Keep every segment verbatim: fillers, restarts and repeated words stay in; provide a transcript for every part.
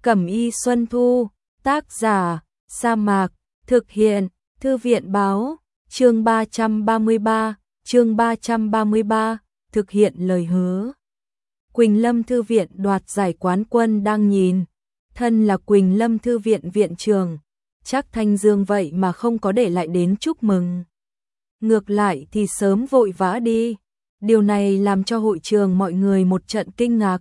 Cẩm y Xuân Thu, tác giả, Sa Mạc, thực hiện, Thư viện báo, chương ba trăm ba mươi ba, chương ba trăm ba mươi ba, thực hiện lời hứa. Quỳnh Lâm Thư viện đoạt giải quán quân đang nhìn, thân là Quỳnh Lâm Thư viện viện trưởng, chắc Thanh Dương vậy mà không có để lại đến chúc mừng. Ngược lại thì sớm vội vã đi, điều này làm cho hội trường mọi người một trận kinh ngạc.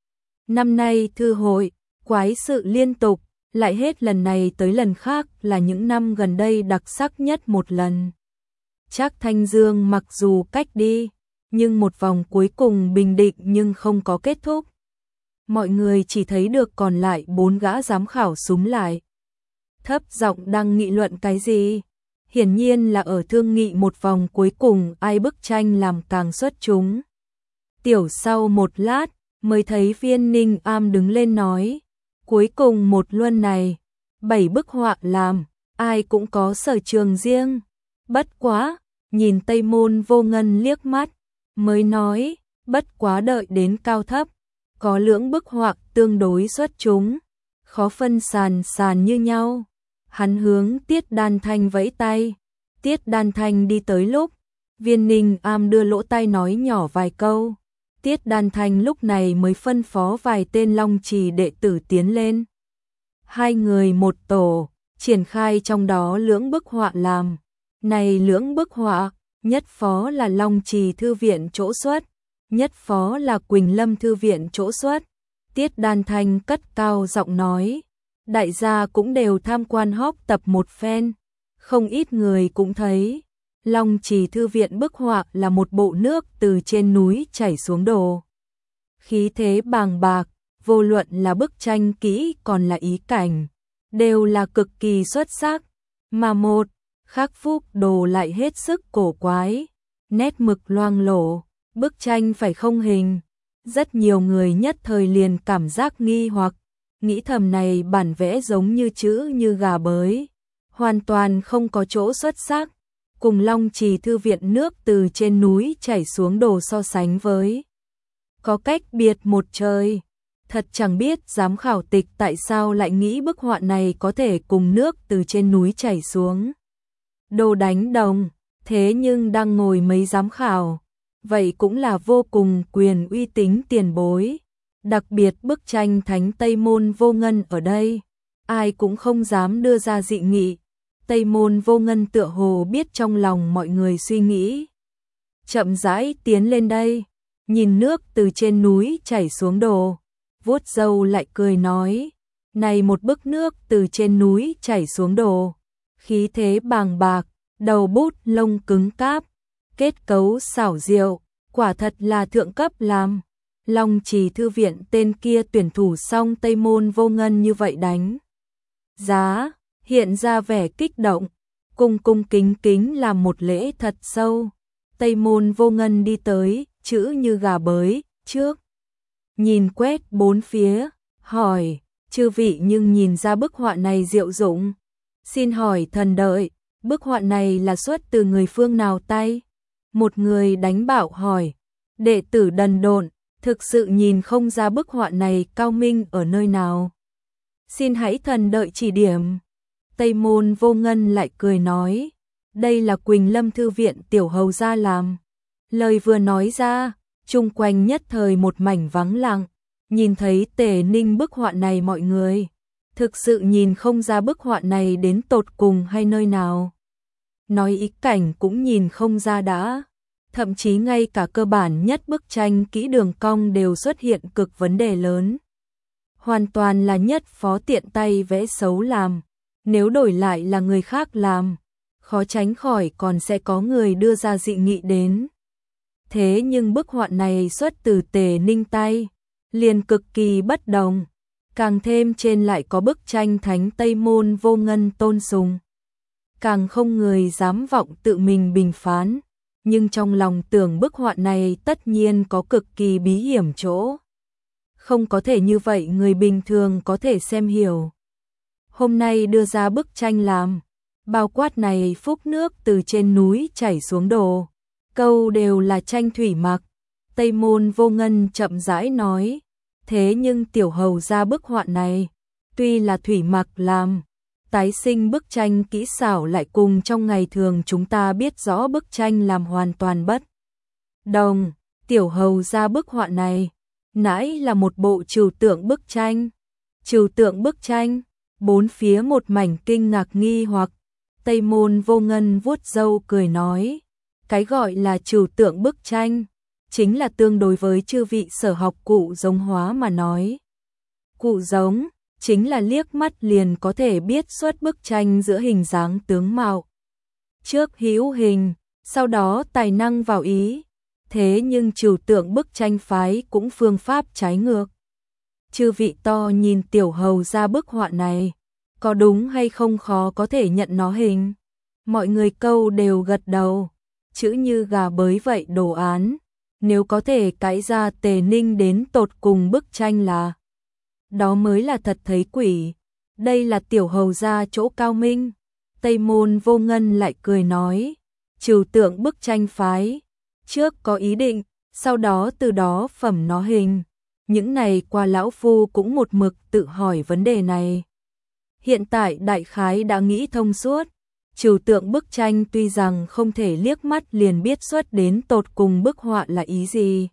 Năm nay thư hội, quái sự liên tục, lại hết lần này tới lần khác là những năm gần đây đặc sắc nhất một lần. Trác Thanh Dương mặc dù cách đi, nhưng một vòng cuối cùng bình định nhưng không có kết thúc. Mọi người chỉ thấy được còn lại bốn gã giám khảo súm lại. Thấp giọng đang nghị luận cái gì? Hiển nhiên là ở thương nghị một vòng cuối cùng ai bức tranh làm càng xuất chúng. Tiểu sau một lát, mới thấy Viên Ninh Am đứng lên nói, cuối cùng một luân này, bảy bức họa làm, ai cũng có sở trường riêng. Bất quá, nhìn Tây Môn Vô Ngân liếc mắt, mới nói, bất quá đợi đến cao thấp, có lưỡng bức họa tương đối xuất chúng, khó phân sàn sàn như nhau. Hắn hướng Tiết Đan Thanh vẫy tay, Tiết Đan Thanh đi tới lúc, Viên Ninh Am đưa lỗ tai nói nhỏ vài câu. Tiết Đan Thanh lúc này mới phân phó vài tên Long Trì đệ tử tiến lên. Hai người một tổ, triển khai trong đó lưỡng bức họa làm. Này lưỡng bức họa, nhất phó là Long Trì Thư viện chỗ xuất, nhất phó là Quỳnh Lâm Thư viện chỗ xuất. Tiết Đan Thanh cất cao giọng nói, đại gia cũng đều tham quan họp tập một phen, không ít người cũng thấy. Long Trì Thư viện bức họa là một bộ nước từ trên núi chảy xuống đổ. Khí thế bàng bạc, vô luận là bức tranh kỹ còn là ý cảnh, đều là cực kỳ xuất sắc. Mà một, khắc phúc đồ lại hết sức cổ quái, nét mực loang lổ, bức tranh phải không hình. Rất nhiều người nhất thời liền cảm giác nghi hoặc, nghĩ thầm này bản vẽ giống như chữ như gà bới, hoàn toàn không có chỗ xuất sắc. Cùng Long Trì Thư viện nước từ trên núi chảy xuống đổ so sánh với, có cách biệt một trời. Thật chẳng biết giám khảo tịch tại sao lại nghĩ bức họa này có thể cùng nước từ trên núi chảy xuống đồ đánh đồng, thế nhưng đang ngồi mấy giám khảo, vậy cũng là vô cùng quyền uy tín tiền bối. Đặc biệt bức tranh Thánh Tây Môn Vô Ngân ở đây, ai cũng không dám đưa ra dị nghị. Tây Môn Vô Ngân tựa hồ biết trong lòng mọi người suy nghĩ, chậm rãi tiến lên đây, nhìn nước từ trên núi chảy xuống đổ, vuốt râu lại cười nói, này một bức nước từ trên núi chảy xuống đổ, khí thế bàng bạc, đầu bút lông cứng cáp, kết cấu xảo diệu, quả thật là thượng cấp làm. Long Trì Thư viện tên kia tuyển thủ xong Tây Môn Vô Ngân như vậy đánh giá, hiện ra vẻ kích động, cung cung kính kính làm một lễ thật sâu. Tây Môn Vô Ngân đi tới, chữ như gà bới, trước. Nhìn quét bốn phía, hỏi, chư vị nhưng nhìn ra bức họa này diệu dụng. Xin hỏi thần đợi, bức họa này là xuất từ người phương nào tay? Một người đánh bảo hỏi, đệ tử đần độn, thực sự nhìn không ra bức họa này cao minh ở nơi nào. Xin hãy thần đợi chỉ điểm. Tây Môn Vô Ngân lại cười nói, đây là Quỳnh Lâm Thư viện tiểu hầu gia làm. Lời vừa nói ra, chung quanh nhất thời một mảnh vắng lặng, nhìn thấy Tề Ninh bức họa này mọi người, thực sự nhìn không ra bức họa này đến tột cùng hay nơi nào. Nói ý cảnh cũng nhìn không ra đã, thậm chí ngay cả cơ bản nhất bức tranh kỹ đường cong đều xuất hiện cực vấn đề lớn. Hoàn toàn là nhất phó tiện tay vẽ xấu làm. Nếu đổi lại là người khác làm, khó tránh khỏi còn sẽ có người đưa ra dị nghị đến. Thế nhưng bức họa này xuất từ Tề Ninh tay, liền cực kỳ bất đồng, càng thêm trên lại có bức tranh Thánh Tây Môn Vô Ngân tôn sùng. Càng không người dám vọng tự mình bình phán, nhưng trong lòng tưởng bức họa này tất nhiên có cực kỳ bí hiểm chỗ. Không có thể như vậy người bình thường có thể xem hiểu. Hôm nay đưa ra bức tranh làm, bao quát này phúc nước từ trên núi chảy xuống đổ, câu đều là tranh thủy mặc. Tây Môn Vô Ngân chậm rãi nói, thế nhưng tiểu hầu ra bức họa này, Tuy là Thủy Mặc làm tái sinh bức tranh kỹ xảo lại cùng trong ngày thường chúng ta biết rõ bức tranh làm hoàn toàn bất đồng. Tiểu hầu ra bức họa này, nãy là một bộ trừu tượng bức tranh. Trừu tượng bức tranh, bốn phía một mảnh kinh ngạc nghi hoặc. Tây Môn Vô Ngân vuốt râu cười nói, cái gọi là trừu tượng bức tranh, chính là tương đối với chư vị sở học cụ giống hóa mà nói. Cụ giống, chính là liếc mắt liền có thể biết xuất bức tranh giữa hình dáng tướng mạo. Trước hữu hình, sau đó tài năng vào ý. Thế nhưng trừu tượng bức tranh phái cũng phương pháp trái ngược. Chư vị to nhìn tiểu hầu ra bức họa này, có đúng hay không khó có thể nhận nó hình. Mọi người câu đều gật đầu, chữ như gà bới vậy đồ án. Nếu có thể cãi ra Tề Ninh đến tột cùng bức tranh là, đó mới là thật thấy quỷ. Đây là tiểu hầu ra chỗ cao minh. Tây Môn Vô Ngân lại cười nói, trừu tượng bức tranh phái, trước có ý định, sau đó từ đó phẩm nó hình. Những này qua lão phu cũng một mực tự hỏi vấn đề này. Hiện tại đại khái đã nghĩ thông suốt. Trừu tượng bức tranh tuy rằng không thể liếc mắt liền biết xuất đến tột cùng bức họa là ý gì.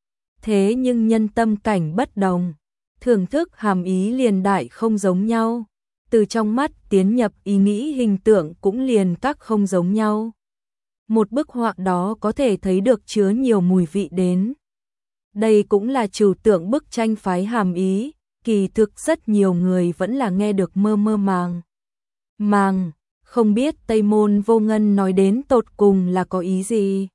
Thế nhưng nhân tâm cảnh bất đồng, thưởng thức hàm ý liền đại không giống nhau. Từ trong mắt tiến nhập ý nghĩ hình tượng cũng liền các không giống nhau. Một bức họa đó có thể thấy được chứa nhiều mùi vị đến. Đây cũng là trừu tượng bức tranh phái hàm ý, kỳ thực rất nhiều người vẫn là nghe được mơ mơ màng. Màng, không biết Tây Môn Vô Ngân nói đến tột cùng là có ý gì.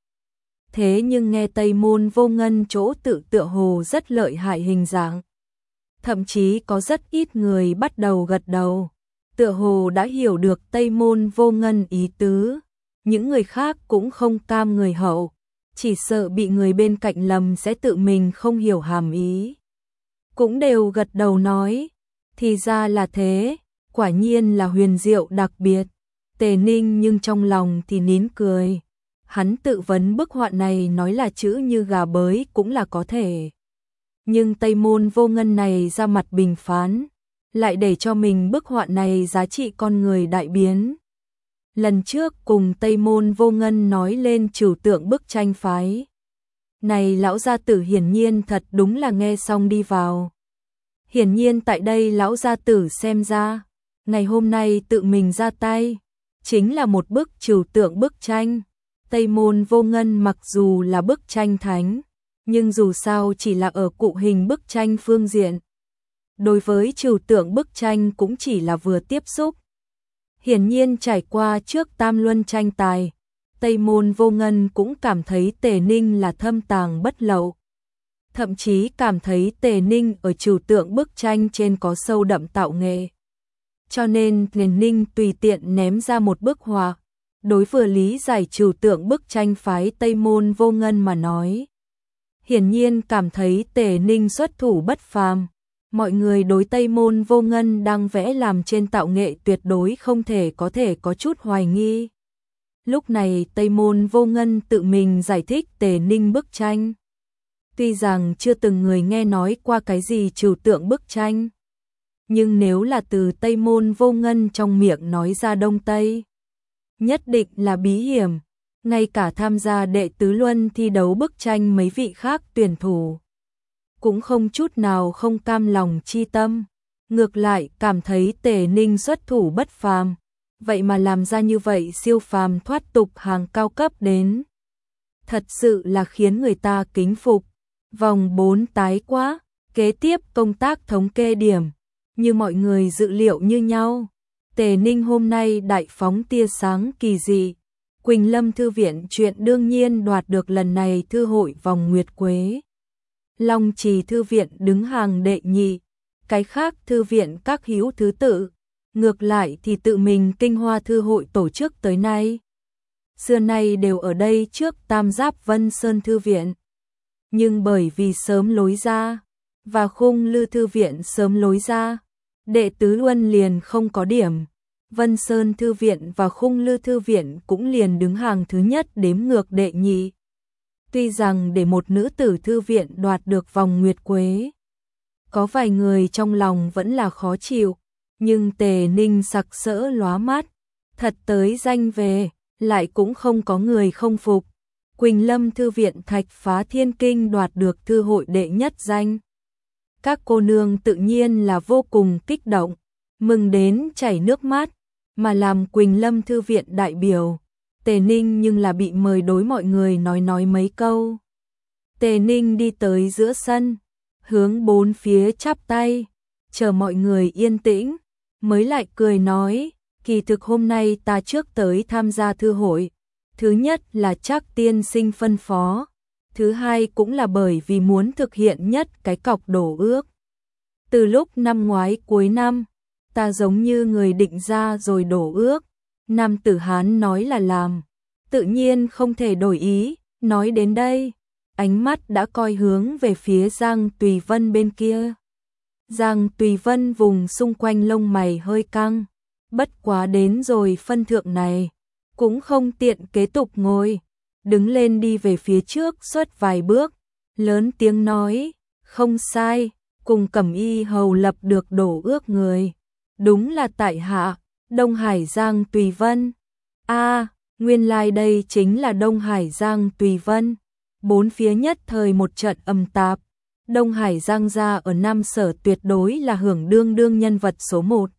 Thế nhưng nghe Tây Môn Vô Ngân chỗ tự tựa hồ rất lợi hại hình dạng. Thậm chí có rất ít người bắt đầu gật đầu, tựa hồ đã hiểu được Tây Môn Vô Ngân ý tứ. Những người khác cũng không cam người hậu, chỉ sợ bị người bên cạnh lầm sẽ tự mình không hiểu hàm ý. Cũng đều gật đầu nói, thì ra là thế, quả nhiên là huyền diệu đặc biệt. Tề Ninh nhưng trong lòng thì nín cười. Hắn tự vấn bức họa này nói là chữ như gà bới cũng là có thể. Nhưng Tây Môn Vô Ngân này ra mặt bình phán, lại để cho mình bức họa này giá trị con người đại biến. Lần trước cùng Tây Môn Vô Ngân nói lên trừu tượng bức tranh phái. Này lão gia tử hiển nhiên thật đúng là nghe xong đi vào. Hiển nhiên tại đây lão gia tử xem ra, ngày hôm nay tự mình ra tay, chính là một bức trừu tượng bức tranh. Tây Môn Vô Ngân mặc dù là bức tranh thánh, nhưng dù sao chỉ là ở cụ hình bức tranh phương diện. Đối với trừu tượng bức tranh cũng chỉ là vừa tiếp xúc. Hiển nhiên trải qua trước tam luân tranh tài, Tây Môn Vô Ngân cũng cảm thấy Tề Ninh là thâm tàng bất lậu. Thậm chí cảm thấy Tề Ninh ở trừu tượng bức tranh trên có sâu đậm tạo nghệ. Cho nên Tề Ninh tùy tiện ném ra một bức họa, đối vừa lý giải trừu tượng bức tranh phái Tây Môn Vô Ngân mà nói. Hiển nhiên cảm thấy Tề Ninh xuất thủ bất phàm. Mọi người đối Tây Môn Vô Ngân đang vẽ làm trên tạo nghệ tuyệt đối không thể có thể có chút hoài nghi. Lúc này Tây Môn Vô Ngân tự mình giải thích Tề Ninh bức tranh. Tuy rằng chưa từng người nghe nói qua cái gì trừu tượng bức tranh, nhưng nếu là từ Tây Môn Vô Ngân trong miệng nói ra Đông Tây, nhất định là bí hiểm. Ngay cả tham gia đệ tứ luân thi đấu bức tranh mấy vị khác tuyển thủ cũng không chút nào không cam lòng chi tâm, ngược lại cảm thấy Tề Ninh xuất thủ bất phàm, vậy mà làm ra như vậy siêu phàm thoát tục hàng cao cấp đến. Thật sự là khiến người ta kính phục. Vòng bốn tái quá, kế tiếp công tác thống kê điểm, như mọi người dự liệu như nhau. Tề Ninh hôm nay đại phóng tia sáng kỳ dị. Quỳnh Lâm Thư viện chuyện đương nhiên đoạt được lần này thư hội vòng nguyệt quế. Long Trì Thư viện đứng hàng đệ nhị, cái khác thư viện các hữu thứ tự. Ngược lại thì tự mình Kinh Hoa Thư hội tổ chức tới nay. Xưa nay đều ở đây trước Tam Giáp Vân Sơn Thư viện. Nhưng bởi vì sớm lối ra, và Khung Lư Thư viện sớm lối ra, đệ tứ luân liền không có điểm. Vân Sơn Thư viện và Khung Lư Thư viện cũng liền đứng hàng thứ nhất đếm ngược đệ nhị. Tuy rằng để một nữ tử thư viện đoạt được vòng nguyệt quế, Có vài người trong lòng vẫn là khó chịu, nhưng Tề Ninh sặc sỡ lóa mắt, thật tới danh về, lại cũng không có người không phục. Quỳnh Lâm Thư viện Thạch Phá Thiên Kinh đoạt được thư hội đệ nhất danh. Các cô nương tự nhiên là vô cùng kích động, mừng đến chảy nước mắt, mà làm Quỳnh Lâm Thư viện đại biểu. Tề Ninh nhưng là bị mời đối mọi người nói nói mấy câu. Tề Ninh đi tới giữa sân, hướng bốn phía chắp tay, chờ mọi người yên tĩnh, mới lại cười nói, kỳ thực hôm nay ta trước tới tham gia thư hội. Thứ nhất là Trác tiên sinh phân phó, thứ hai cũng là bởi vì muốn thực hiện nhất cái cọc đổ ước. Từ lúc năm ngoái cuối năm, ta giống như người định ra rồi đổ ước, nam tử Hán nói là làm, tự nhiên không thể đổi ý. Nói đến đây, ánh mắt đã coi hướng về phía Giang Tùy Vân bên kia. Giang Tùy Vân vùng xung quanh lông mày hơi căng, bất quá đến rồi phân thượng này, cũng không tiện kế tục ngồi, đứng lên đi về phía trước suốt vài bước, lớn tiếng nói, không sai, cùng Cẩm Y hầu lập được đổ ước người, đúng là tại hạ, Đông Hải Giang Tùy Vân. A, nguyên lai like đây chính là Đông Hải Giang Tùy Vân. Bốn phía nhất thời một trận âm tạp. Đông Hải Giang gia ở Nam Sở tuyệt đối là hưởng đương đương nhân vật số một.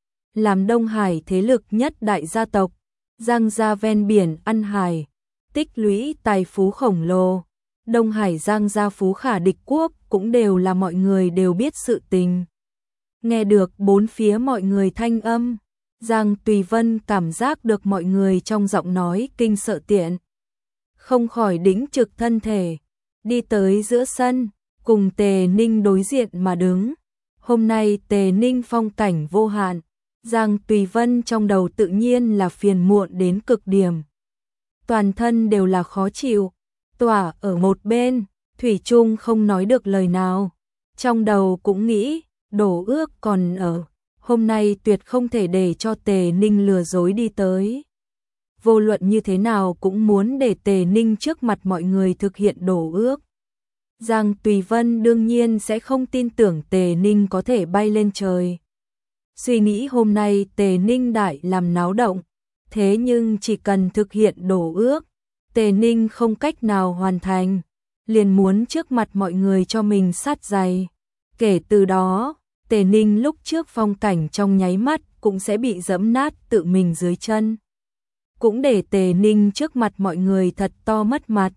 Làm Đông Hải thế lực nhất đại gia tộc, Giang gia ven biển ăn hải, tích lũy tài phú khổng lồ. Đông Hải Giang gia phú khả địch quốc cũng đều là mọi người đều biết sự tình. Nghe được bốn phía mọi người thanh âm, Giang Tùy Vân cảm giác được mọi người trong giọng nói kinh sợ tiện. Không khỏi đĩnh trực thân thể, đi tới giữa sân, cùng Tề Ninh đối diện mà đứng. Hôm nay Tề Ninh phong cảnh vô hạn, Giang Tùy Vân trong đầu tự nhiên là phiền muộn đến cực điểm. Toàn thân đều là khó chịu, tỏa ở một bên, thủy chung không nói được lời nào. Trong đầu cũng nghĩ, đổ ước còn ở, hôm nay tuyệt không thể để cho Tề Ninh lừa dối đi tới. Vô luận như thế nào cũng muốn để Tề Ninh trước mặt mọi người thực hiện đổ ước. Giang Tùy Vân đương nhiên sẽ không tin tưởng Tề Ninh có thể bay lên trời. Suy nghĩ hôm nay Tề Ninh đại làm náo động, thế nhưng chỉ cần thực hiện đổ ước, Tề Ninh không cách nào hoàn thành, liền muốn trước mặt mọi người cho mình sát giày. Kể từ đó, Tề Ninh lúc trước phong cảnh trong nháy mắt cũng sẽ bị dẫm nát tự mình dưới chân. Cũng để Tề Ninh trước mặt mọi người thật to mất mặt.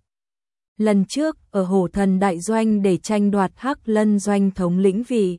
Lần trước ở Hổ Thần Đại Doanh để tranh đoạt Hắc Lân Doanh thống lĩnh vị,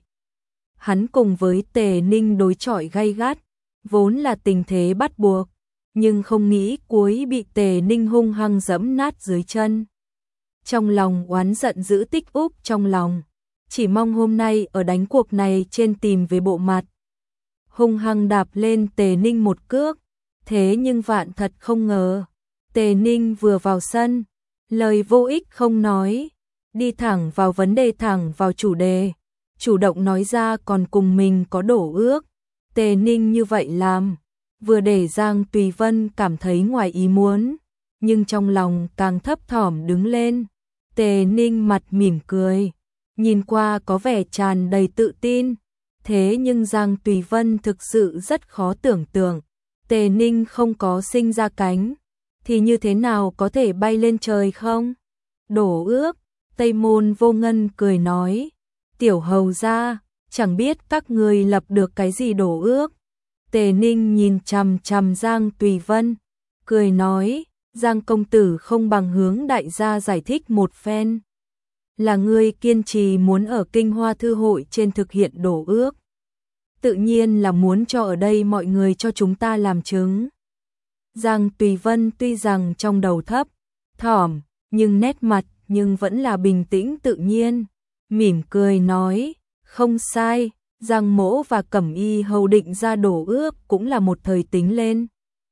hắn cùng với Tề Ninh đối chọi gay gắt, vốn là tình thế bắt buộc, nhưng không nghĩ cuối bị Tề Ninh hung hăng dẫm nát dưới chân. Trong lòng oán giận giữ tích úp trong lòng, chỉ mong hôm nay ở đánh cuộc này trên tìm về bộ mặt. Hung hăng đạp lên Tề Ninh một cước, thế nhưng vạn thật không ngờ, Tề Ninh vừa vào sân, lời vô ích không nói, đi thẳng vào vấn đề, thẳng vào chủ đề, chủ động nói ra còn cùng mình có đổ ước. Tề Ninh như vậy làm, vừa để Giang Tùy Vân cảm thấy ngoài ý muốn, nhưng trong lòng càng thấp thỏm đứng lên. Tề Ninh mặt mỉm cười, nhìn qua có vẻ tràn đầy tự tin, thế nhưng Giang Tùy Vân thực sự rất khó tưởng tượng, Tề Ninh không có sinh ra cánh, thì như thế nào có thể bay lên trời không? Đổ ước, Tây Môn Vô Ngân cười nói, tiểu hầu gia, chẳng biết các người lập được cái gì đổ ước. Tề Ninh nhìn chằm chằm Giang Tùy Vân, cười nói, Giang công tử không bằng hướng đại gia giải thích một phen. Là ngươi kiên trì muốn ở Kinh Hoa Thư hội trên thực hiện đổ ước. Tự nhiên là muốn cho ở đây mọi người cho chúng ta làm chứng. Giang Tùy Vân tuy rằng trong đầu thấp, thỏm, nhưng nét mặt nhưng vẫn là bình tĩnh tự nhiên, mỉm cười nói, không sai, Giang mỗ và Cẩm Y hầu định ra đổ ước cũng là một thời tính lên.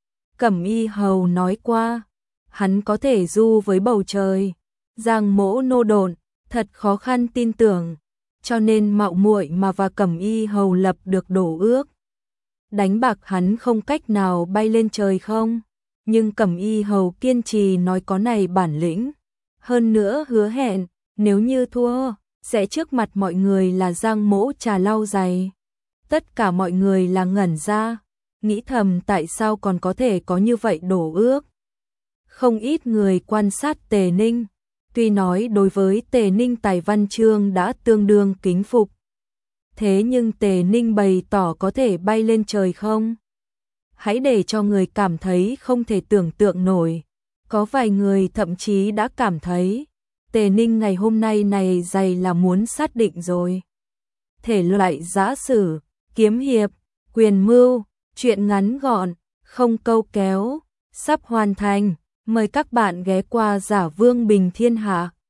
Cẩm Y hầu nói qua, hắn có thể du với bầu trời, Giang mỗ nô độn, thật khó khăn tin tưởng, cho nên mạo muội mà và Cẩm Y hầu lập được đổ ước. Đánh bạc hắn không cách nào bay lên trời không, nhưng Cẩm Y hầu kiên trì nói có này bản lĩnh, hơn nữa hứa hẹn, nếu như thua, sẽ trước mặt mọi người là Giang Mỗ trà lau giày. Tất cả mọi người là ngẩn ra, nghĩ thầm tại sao còn có thể có như vậy đổ ước. Không ít người quan sát Tề Ninh, tuy nói đối với Tề Ninh tài văn chương đã tương đương kính phục. Thế nhưng Tề Ninh bày tỏ có thể bay lên trời không? Hãy để cho người cảm thấy không thể tưởng tượng nổi. Có vài người thậm chí đã cảm thấy Tề Ninh ngày hôm nay này dày là muốn xác định rồi. Thể loại giã sử, kiếm hiệp, quyền mưu, truyện ngắn gọn, không câu kéo, sắp hoàn thành. Mời các bạn ghé qua Giả Vương Bình Thiên Hạ.